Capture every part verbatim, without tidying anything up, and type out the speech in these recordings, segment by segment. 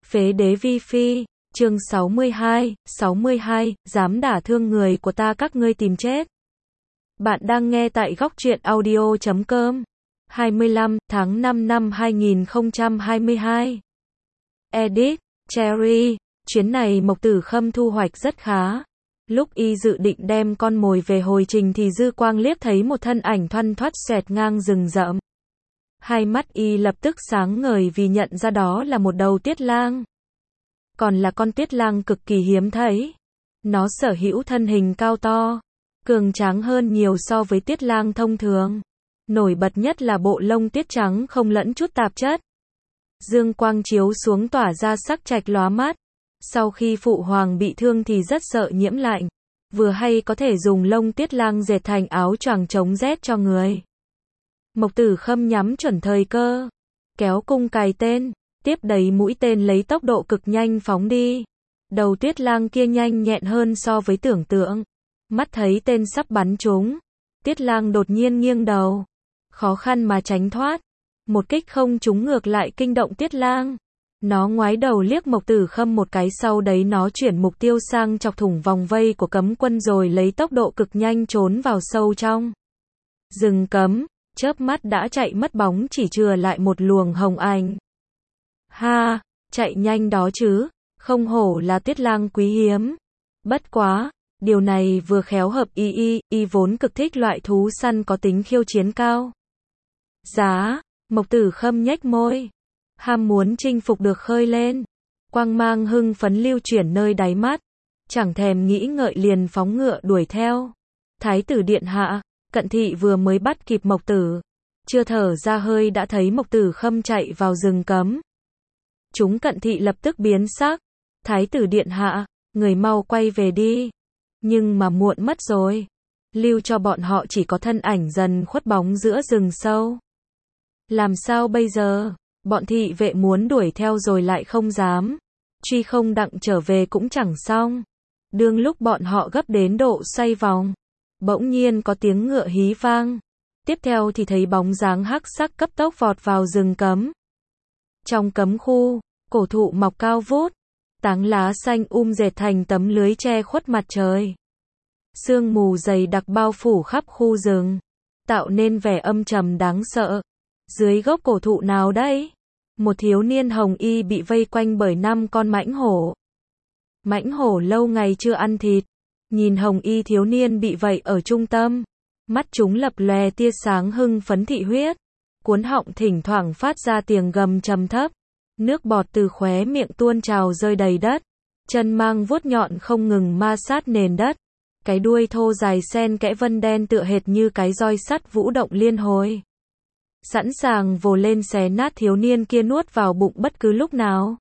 Phế đế vi phi, chương sáu mươi hai, sáu mươi hai, dám đả thương người của ta các ngươi tìm chết. Bạn đang nghe tại góc truyện audio chấm com. hai mươi lăm tháng năm năm hai nghìn không trăm hai mươi hai. Edit, Cherry, chuyến này Mộc Tử Khâm thu hoạch rất khá. Lúc y dự định đem con mồi về hồi trình thì dư quang liếc thấy một thân ảnh thoăn thoắt xẹt ngang rừng rậm. Hai mắt y lập tức sáng ngời vì nhận ra đó là một đầu tiết lang. Còn là con tiết lang cực kỳ hiếm thấy. Nó sở hữu thân hình cao to, cường tráng hơn nhiều so với tiết lang thông thường. Nổi bật nhất là bộ lông tiết trắng không lẫn chút tạp chất. Dương quang chiếu xuống tỏa ra sắc trạch lóa mắt. Sau khi phụ hoàng bị thương thì rất sợ nhiễm lạnh. Vừa hay có thể dùng lông tiết lang dệt thành áo choàng chống rét cho người. Mộc Tử Khâm nhắm chuẩn thời cơ, kéo cung cài tên, tiếp đẩy mũi tên lấy tốc độ cực nhanh phóng đi. Đầu tuyết lang kia nhanh nhẹn hơn so với tưởng tượng. Mắt thấy tên sắp bắn trúng, tiết lang đột nhiên nghiêng đầu, khó khăn mà tránh thoát. Một kích không trúng ngược lại kinh động tiết lang. Nó ngoái đầu liếc Mộc Tử Khâm một cái, sau đấy nó chuyển mục tiêu sang chọc thủng vòng vây của cấm quân rồi lấy tốc độ cực nhanh trốn vào sâu trong rừng cấm. Chớp mắt đã chạy mất bóng, chỉ chừa lại một luồng hồng ảnh. Ha, chạy nhanh đó chứ, không hổ là tiết lang quý hiếm. Bất quá, điều này vừa khéo hợp y y, y vốn cực thích loại thú săn có tính khiêu chiến cao. Giá, Mộc Tử Khâm nhếch môi, ham muốn chinh phục được khơi lên. Quang mang hưng phấn lưu chuyển nơi đáy mắt, chẳng thèm nghĩ ngợi liền phóng ngựa đuổi theo. Thái tử điện hạ, Cận Thị vừa mới bắt kịp Mộc Tử, chưa thở ra hơi đã thấy Mộc Tử Khâm chạy vào rừng cấm. Chúng Cận Thị lập tức biến sắc. Thái tử điện hạ, người mau quay về đi. Nhưng mà muộn mất rồi. Lưu cho bọn họ chỉ có thân ảnh dần khuất bóng giữa rừng sâu. Làm sao bây giờ? Bọn thị vệ muốn đuổi theo rồi lại không dám. Truy không đặng trở về cũng chẳng xong. Đương lúc bọn họ gấp đến độ xoay vòng, bỗng nhiên có tiếng ngựa hí vang. Tiếp theo thì thấy bóng dáng hắc sắc cấp tốc vọt vào rừng cấm. Trong cấm khu, cổ thụ mọc cao vút, tán lá xanh um dệt thành tấm lưới che khuất mặt trời. Sương mù dày đặc bao phủ khắp khu rừng, tạo nên vẻ âm trầm đáng sợ. Dưới gốc cổ thụ nào đây? Một thiếu niên hồng y bị vây quanh bởi năm con mãnh hổ. Mãnh hổ lâu ngày chưa ăn thịt. Nhìn hồng y thiếu niên bị vậy ở trung tâm, mắt chúng lập lòe tia sáng hưng phấn thị huyết, cuốn họng thỉnh thoảng phát ra tiếng gầm trầm thấp, nước bọt từ khóe miệng tuôn trào rơi đầy đất, chân mang vuốt nhọn không ngừng ma sát nền đất, cái đuôi thô dài xen kẽ vân đen tựa hệt như cái roi sắt vũ động liên hồi, sẵn sàng vồ lên xé nát thiếu niên kia nuốt vào bụng bất cứ lúc nào.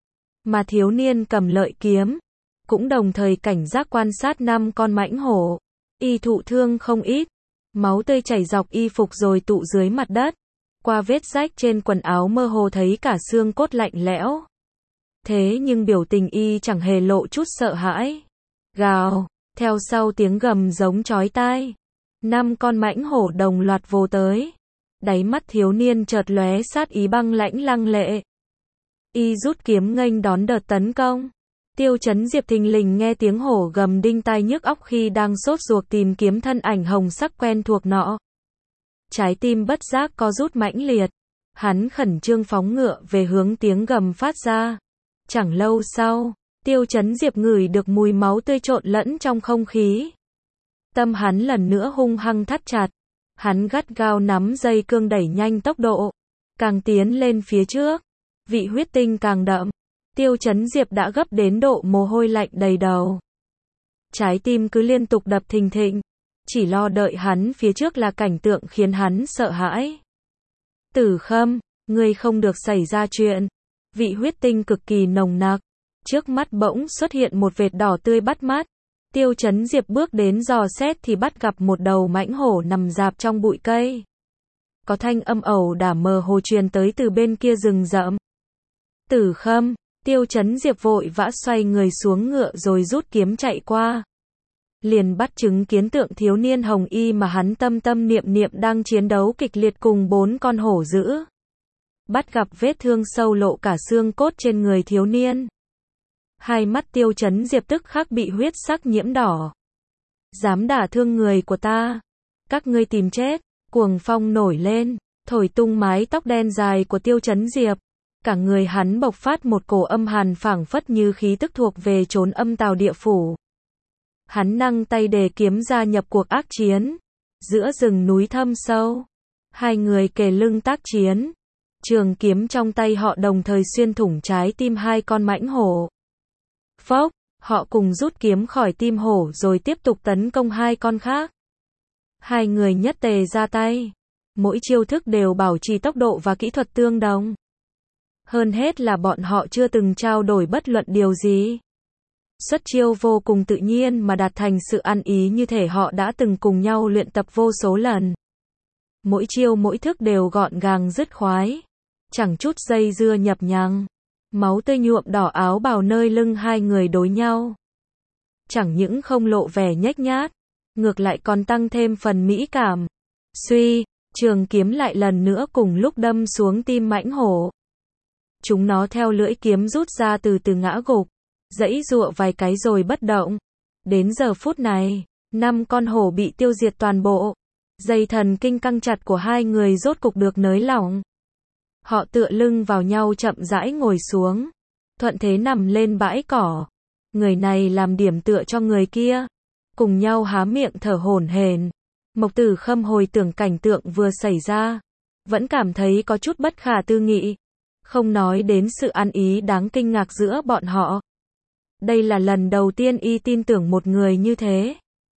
Mà thiếu niên cầm lợi kiếm cũng đồng thời cảnh giác quan sát năm con mãnh hổ. Y thụ thương không ít, máu tươi chảy dọc y phục rồi tụ dưới mặt đất. Qua vết rách trên quần áo mơ hồ thấy cả xương cốt lạnh lẽo. Thế nhưng biểu tình y chẳng hề lộ chút sợ hãi. Gào, theo sau tiếng gầm giống chói tai. Năm con mãnh hổ đồng loạt vồ tới. Đáy mắt thiếu niên chợt lóe sát ý băng lãnh lăng lệ. Y rút kiếm nghênh đón đợt tấn công. Tiêu Chấn Diệp thình lình nghe tiếng hổ gầm đinh tai nhức óc khi đang sốt ruột tìm kiếm thân ảnh hồng sắc quen thuộc nọ. Trái tim bất giác co rút mãnh liệt. Hắn khẩn trương phóng ngựa về hướng tiếng gầm phát ra. Chẳng lâu sau, Tiêu Chấn Diệp ngửi được mùi máu tươi trộn lẫn trong không khí. Tâm hắn lần nữa hung hăng thắt chặt. Hắn gắt gao nắm dây cương đẩy nhanh tốc độ. Càng tiến lên phía trước, vị huyết tinh càng đậm. Tiêu Chấn Diệp đã gấp đến độ mồ hôi lạnh đầy đầu. Trái tim cứ liên tục đập thình thịch, chỉ lo đợi hắn phía trước là cảnh tượng khiến hắn sợ hãi. Tử Khâm, ngươi không được xảy ra chuyện. Vị huyết tinh cực kỳ nồng nặc. Trước mắt bỗng xuất hiện một vệt đỏ tươi bắt mắt. Tiêu Chấn Diệp bước đến dò xét thì bắt gặp một đầu mãnh hổ nằm rạp trong bụi cây. Có thanh âm ẩu đả mờ hồ truyền tới từ bên kia rừng rậm. Tử Khâm, Tiêu Chấn Diệp vội vã xoay người xuống ngựa rồi rút kiếm chạy qua. Liền bắt chứng kiến tượng thiếu niên hồng y mà hắn tâm tâm niệm niệm đang chiến đấu kịch liệt cùng bốn con hổ dữ. bắt gặp vết thương sâu lộ cả xương cốt trên người thiếu niên. Hai mắt Tiêu Chấn Diệp tức khắc bị huyết sắc nhiễm đỏ. Dám đả thương người của ta, các ngươi tìm chết. Cuồng phong nổi lên, thổi tung mái tóc đen dài của Tiêu Chấn Diệp. Cả người hắn bộc phát một cổ âm hàn phảng phất như khí tức thuộc về chốn âm tào địa phủ. Hắn nâng tay đề kiếm gia nhập cuộc ác chiến. Giữa rừng núi thâm sâu, hai người kề lưng tác chiến. Trường kiếm trong tay họ đồng thời xuyên thủng trái tim hai con mãnh hổ. Phốc, họ cùng rút kiếm khỏi tim hổ rồi tiếp tục tấn công hai con khác. Hai người nhất tề ra tay. Mỗi chiêu thức đều bảo trì tốc độ và kỹ thuật tương đồng. Hơn hết là bọn họ chưa từng trao đổi bất luận điều gì. Xuất chiêu vô cùng tự nhiên mà đạt thành sự ăn ý như thể họ đã từng cùng nhau luyện tập vô số lần. Mỗi chiêu mỗi thức đều gọn gàng dứt khoái. Chẳng chút dây dưa nhập nhằng. Máu tươi nhuộm đỏ áo bào nơi lưng hai người đối nhau. Chẳng những không lộ vẻ nhếch nhác, ngược lại còn tăng thêm phần mỹ cảm. Suy, trường kiếm lại lần nữa cùng lúc đâm xuống tim mãnh hổ. Chúng nó theo lưỡi kiếm rút ra từ từ ngã gục, giãy giụa vài cái rồi bất động. Đến giờ phút này, năm con hổ bị tiêu diệt toàn bộ. Dây thần kinh căng chặt của hai người rốt cục được nới lỏng. Họ tựa lưng vào nhau chậm rãi ngồi xuống, thuận thế nằm lên bãi cỏ. Người này làm điểm tựa cho người kia, cùng nhau há miệng thở hổn hển. Mộc Tử Khâm hồi tưởng cảnh tượng vừa xảy ra, vẫn cảm thấy có chút bất khả tư nghị, không nói đến sự ăn ý đáng kinh ngạc giữa bọn họ. Đây là lần đầu tiên y tin tưởng một người như thế.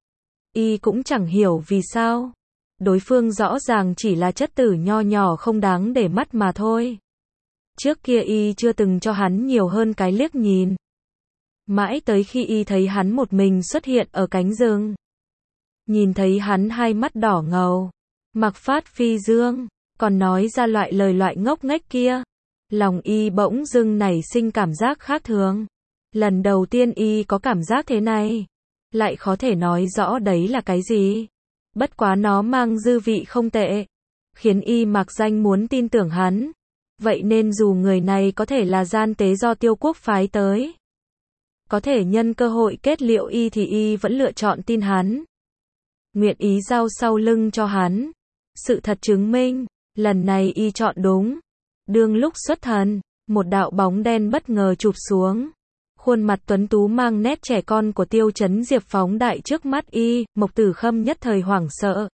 Y cũng chẳng hiểu vì sao. Đối phương rõ ràng chỉ là chất tử nho nhỏ không đáng để mắt mà thôi. Trước kia y chưa từng cho hắn nhiều hơn cái liếc nhìn. Mãi tới khi y thấy hắn một mình xuất hiện ở cánh rừng. Nhìn thấy hắn hai mắt đỏ ngầu, mặc phát phi dương, còn nói ra loại lời loại ngốc nghếch kia. Lòng y bỗng dưng nảy sinh cảm giác khác thường. Lần đầu tiên y có cảm giác thế này. Lại khó thể nói rõ đấy là cái gì. Bất quá nó mang dư vị không tệ, khiến y mặc danh muốn tin tưởng hắn. Vậy nên dù người này có thể là gian tế do Tiêu Quốc phái tới, có thể nhân cơ hội kết liễu y thì y vẫn lựa chọn tin hắn. Nguyện ý giao sau lưng cho hắn. Sự thật chứng minh, lần này y chọn đúng. Đương lúc xuất thần, một đạo bóng đen bất ngờ chụp xuống. Khuôn mặt tuấn tú mang nét trẻ con của Tiêu Chấn Diệp phóng đại trước mắt y, Mộc Tử Khâm nhất thời hoảng sợ.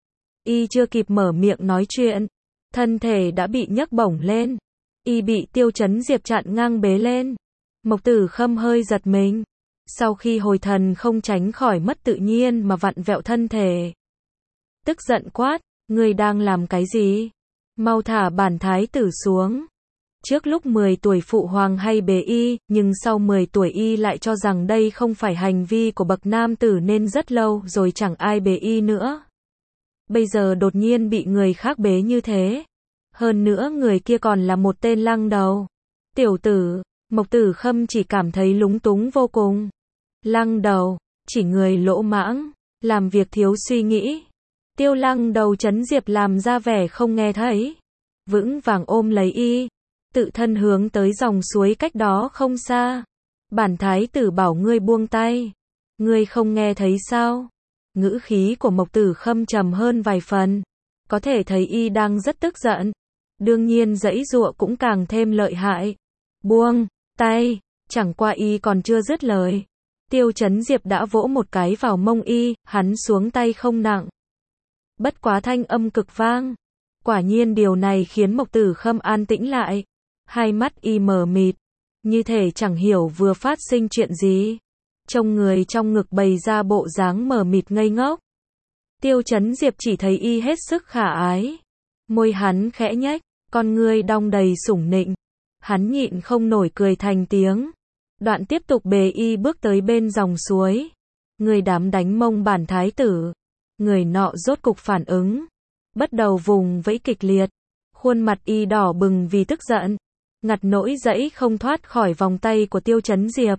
Y chưa kịp mở miệng nói chuyện, thân thể đã bị nhấc bổng lên. Y bị Tiêu Chấn Diệp chặn ngang bế lên. Mộc Tử Khâm hơi giật mình. Sau khi hồi thần không tránh khỏi mất tự nhiên mà vặn vẹo thân thể. Tức giận quát, ngươi đang làm cái gì? Mau thả bản thái tử xuống. Trước lúc mười tuổi phụ hoàng hay bế y, nhưng sau mười tuổi y lại cho rằng đây không phải hành vi của bậc nam tử nên rất lâu rồi chẳng ai bế y nữa. Bây giờ đột nhiên bị người khác bế như thế. Hơn nữa người kia còn là một tên lăng đầu. Tiểu tử, Mộc Tử Khâm chỉ cảm thấy lúng túng vô cùng. Lăng đầu, chỉ người lỗ mãng, làm việc thiếu suy nghĩ. Tiêu Lăng đầu Chấn Diệp làm ra vẻ không nghe thấy. Vững vàng ôm lấy y. Tự thân hướng tới dòng suối cách đó không xa. Bản thái tử bảo ngươi buông tay. Ngươi không nghe thấy sao? Ngữ khí của Mộc Tử Khâm trầm hơn vài phần. Có thể thấy y đang rất tức giận. Đương nhiên giãy giụa cũng càng thêm lợi hại. Buông tay, chẳng qua y còn chưa dứt lời. Tiêu Chấn Diệp đã vỗ một cái vào mông y, hắn xuống tay không nặng. Bất quá thanh âm cực vang. Quả nhiên điều này khiến Mộc Tử Khâm an tĩnh lại. Hai mắt y mờ mịt, như thể chẳng hiểu vừa phát sinh chuyện gì. Trông người trong ngực bày ra bộ dáng mờ mịt ngây ngốc. Tiêu Chấn Diệp chỉ thấy y hết sức khả ái. Môi hắn khẽ nhếch, con ngươi đong đầy sủng nịnh. Hắn nhịn không nổi cười thành tiếng. Đoạn tiếp tục bế y bước tới bên dòng suối. Người đám đánh mông bản thái tử. Người nọ rốt cục phản ứng. Bắt đầu vùng vẫy kịch liệt. Khuôn mặt y đỏ bừng vì tức giận. Ngặt nỗi dãy không thoát khỏi vòng tay của Tiêu Chấn Diệp.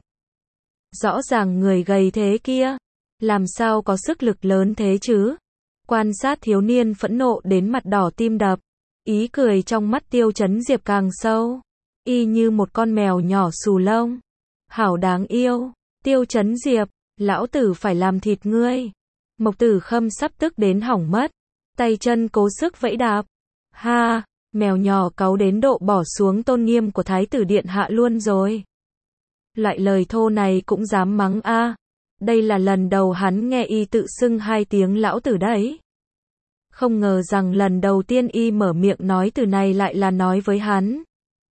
Rõ ràng người gầy thế kia, làm sao có sức lực lớn thế chứ? Quan sát thiếu niên phẫn nộ đến mặt đỏ tim đập. Ý cười trong mắt Tiêu Chấn Diệp càng sâu. Y như một con mèo nhỏ xù lông. Hảo đáng yêu. Tiêu Chấn Diệp, lão tử phải làm thịt ngươi. Mộc Tử Khâm sắp tức đến hỏng mất. Tay chân cố sức vẫy đạp. Ha, mèo nhỏ cáu đến độ bỏ xuống tôn nghiêm của Thái tử điện hạ luôn rồi. Loại lời thô này cũng dám mắng a. Đây là lần đầu hắn nghe y tự xưng hai tiếng lão tử đấy. Không ngờ rằng lần đầu tiên y mở miệng nói từ này lại là nói với hắn.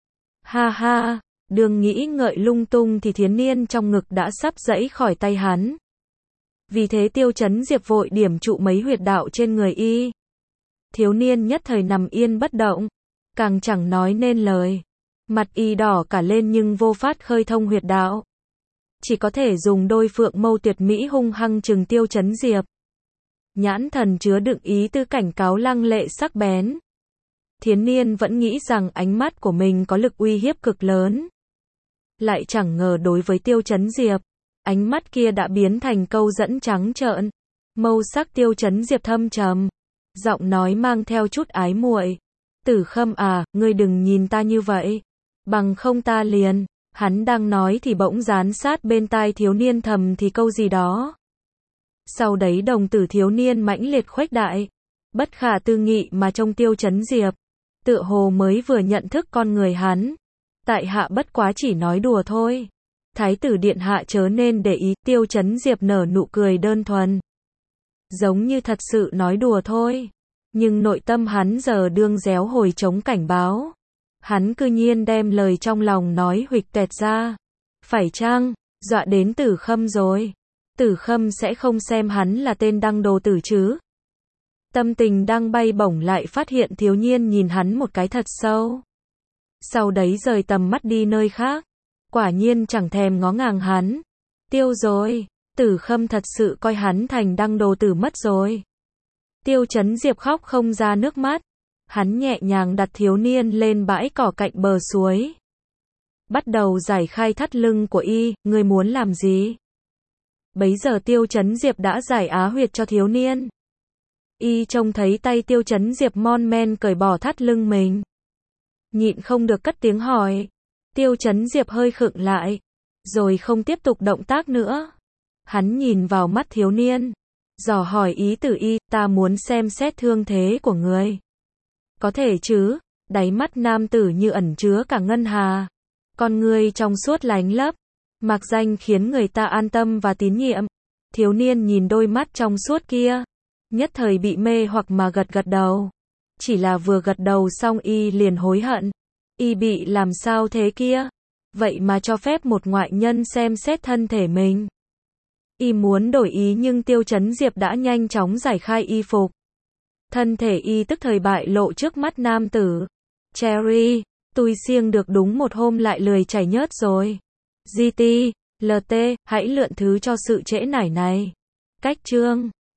Ha ha, đừng nghĩ ngợi lung tung thì Thiến Niên trong ngực đã sắp giãy khỏi tay hắn. Vì thế Tiêu Chấn Diệp vội điểm trụ mấy huyệt đạo trên người y. Thiếu niên nhất thời nằm yên bất động, càng chẳng nói nên lời. Mặt y đỏ cả lên nhưng vô phát khơi thông huyệt đạo. Chỉ có thể dùng đôi phượng mâu tuyệt mỹ hung hăng trừng Tiêu Chấn Diệp. Nhãn thần chứa đựng ý tư cảnh cáo lăng lệ sắc bén. Thiến Niên vẫn nghĩ rằng ánh mắt của mình có lực uy hiếp cực lớn. Lại chẳng ngờ đối với Tiêu Chấn Diệp, ánh mắt kia đã biến thành câu dẫn trắng trợn. Mâu sắc Tiêu Chấn Diệp thâm trầm, giọng nói mang theo chút ái muội. Tử Khâm à, ngươi đừng nhìn ta như vậy. Bằng không ta liền. Hắn đang nói thì bỗng dán sát bên tai thiếu niên thầm thì câu gì đó. Sau đấy đồng tử thiếu niên mãnh liệt khuếch đại. Bất khả tư nghị mà trông Tiêu Chấn Diệp. Tựa hồ mới vừa nhận thức con người hắn. Tại hạ bất quá chỉ nói đùa thôi. Thái tử điện hạ chớ nên để ý. Tiêu Chấn Diệp nở nụ cười đơn thuần. Giống như thật sự nói đùa thôi. Nhưng nội tâm hắn giờ đương réo hồi chống cảnh báo. Hắn cư nhiên đem lời trong lòng nói huỵch toẹt ra. Phải chăng, dọa đến Tử Khâm rồi. Tử Khâm sẽ không xem hắn là tên đăng đồ tử chứ. Tâm tình đang bay bổng lại phát hiện thiếu niên nhìn hắn một cái thật sâu. Sau đấy rời tầm mắt đi nơi khác. Quả nhiên chẳng thèm ngó ngàng hắn. Tiêu rồi, Tử Khâm thật sự coi hắn thành đăng đồ tử mất rồi. Tiêu Chấn Diệp khóc không ra nước mắt. Hắn nhẹ nhàng đặt thiếu niên lên bãi cỏ cạnh bờ suối. Bắt đầu giải khai thắt lưng của y, ngươi muốn làm gì? Bấy giờ Tiêu Chấn Diệp đã giải á huyệt cho thiếu niên. Y trông thấy tay Tiêu Chấn Diệp mon men cởi bỏ thắt lưng mình. Nhịn không được cất tiếng hỏi. Tiêu Chấn Diệp hơi khựng lại. Rồi không tiếp tục động tác nữa. Hắn nhìn vào mắt thiếu niên. Dò hỏi ý tử y, ta muốn xem xét thương thế của người. Có thể chứ, đáy mắt nam tử như ẩn chứa cả ngân hà. Con ngươi trong suốt lánh lấp. Mạc danh khiến người ta an tâm và tín nhiệm. Thiếu niên nhìn đôi mắt trong suốt kia. Nhất thời bị mê hoặc mà gật gật đầu. Chỉ là vừa gật đầu xong y liền hối hận. Y bị làm sao thế kia? Vậy mà cho phép một ngoại nhân xem xét thân thể mình. Y muốn đổi ý nhưng Tiêu Chấn Diệp đã nhanh chóng giải khai y phục. Thân thể y tức thời bại lộ trước mắt nam tử. Cherry, tôi siêng được đúng một hôm lại lười chảy nhớt rồi. giê tê, lờ tê, hãy lượn thứ cho sự trễ nải này. Cách chương